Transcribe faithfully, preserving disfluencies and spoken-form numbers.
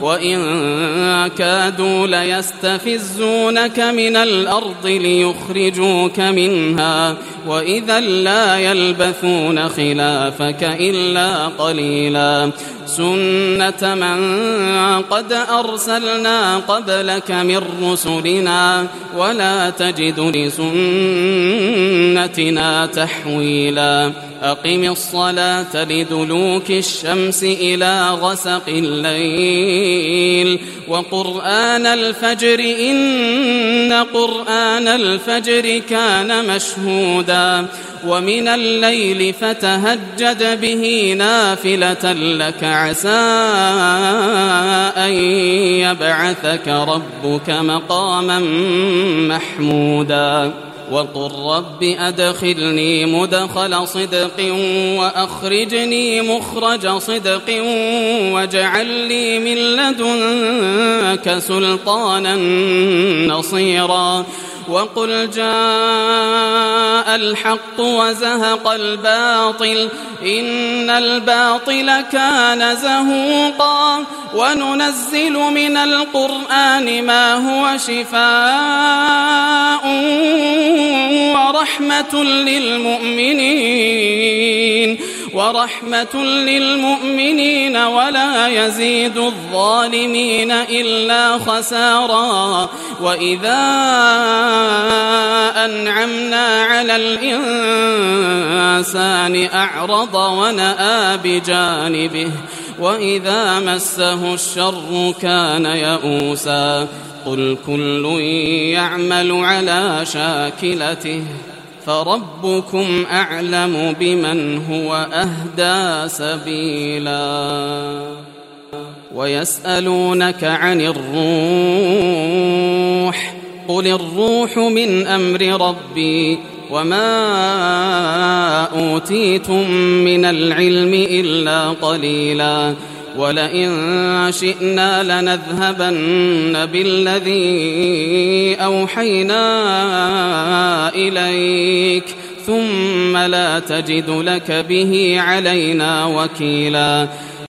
وإن كادوا ليستفزونك من الأرض ليخرجوك منها وإذا لا يلبثون خلافك إلا قليلا سنة من قد أرسلنا قبلك من رسلنا ولا تجد لسنتنا تحويلا أقم الصلاة لدلوك الشمس إلى غسق الليل وقرآن الفجر إن قرآن الفجر كان مشهودا ومن الليل فتهجد به نافلة لك عسى أن يبعثك ربك مقاما محمودا وقل رب أدخلني مدخل صدق وأخرجني مخرج صدق واجعل لي من لدنك سلطانا نصيرا وقل جاء الحق وزهق الباطل إن الباطل كان زهوقا وننزل من القرآن ما هو شفاء ورحمة للمؤمنين ورحمة للمؤمنين ولا يزيد الظالمين إلا خسارا وإذا أنعمنا على الإنسان أعرض ونأى بجانبه وإذا مسه الشر كان يئوسا قل كل يعمل على شاكلته فربكم أعلم بمن هو أهدى سبيلا ويسألونك عن الروح قل الروح من أمر ربي وما أوتيتم من العلم إلا قليلا ولئن شئنا لنذهبن بالذي أوحينا إليك ثم لا تجد لك به علينا وكيلا